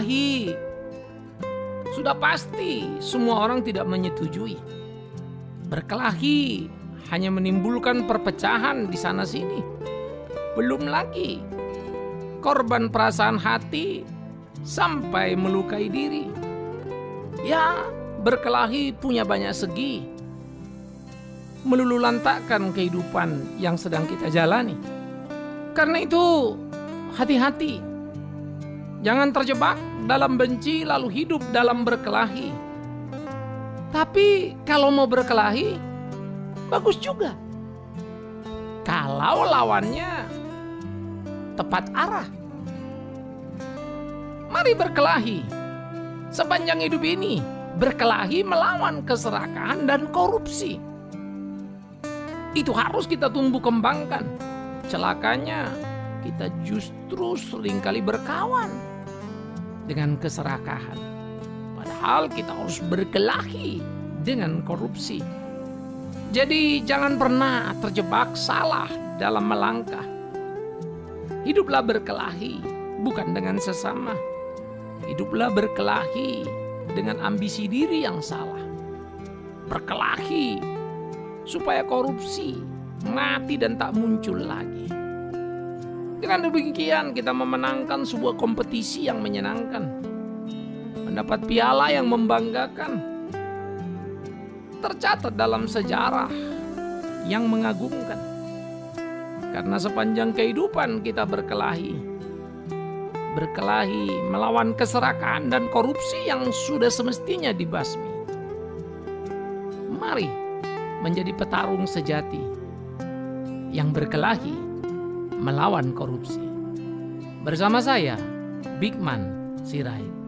berkelahi. Sudah pasti semua orang tidak menyetujui. Berkelahi hanya menimbulkan perpecahan di sana sini. Belum lagi korban perasaan hati sampai melukai diri. Ya, berkelahi punya banyak segi. Melululantakkan kehidupan yang sedang kita jalani. Karena itu, hati-hati. Jangan terjebak dalam benci lalu hidup dalam berkelahi. Tapi kalau mau berkelahi, bagus juga. Kalau lawannya tepat arah. Mari berkelahi. Sepanjang hidup ini, berkelahi melawan keserakahan dan korupsi. Itu harus kita tumbuh kembangkan. Celakanya, kita justru seringkali berkawan dengan keserakahan. Padahal kita harus berkelahi dengan korupsi. Jadi jangan pernah terjebak salah dalam melangkah. Hiduplah berkelahi, bukan dengan sesama. Hiduplah berkelahi dengan ambisi diri yang salah. Berkelahi supaya korupsi mati dan tak muncul lagi. Dengan demikian kita memenangkan sebuah kompetisi yang menyenangkan, mendapat piala yang membanggakan, tercatat dalam sejarah yang mengagumkan. Karena sepanjang kehidupan kita berkelahi melawan keserakahan dan korupsi yang sudah semestinya dibasmi. Mari menjadi petarung sejati yang berkelahi melawan korupsi. Bersama saya, Bigman Sirait.